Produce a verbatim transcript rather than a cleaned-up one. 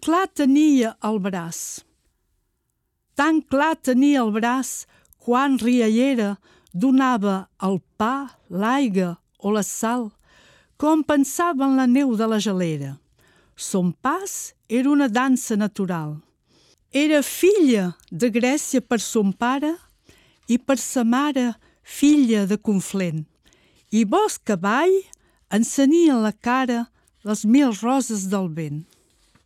clar tenia el braç, tan clar tenia el braç quan riallera donava el pa, l'aigua o la sal, com pensava en la neu de la gelera. Son pas era una dansa natural. Era filla de Grècia per son pare i per sa mare filla de Conflent. I vos cavall encenien la cara les mil roses del vent.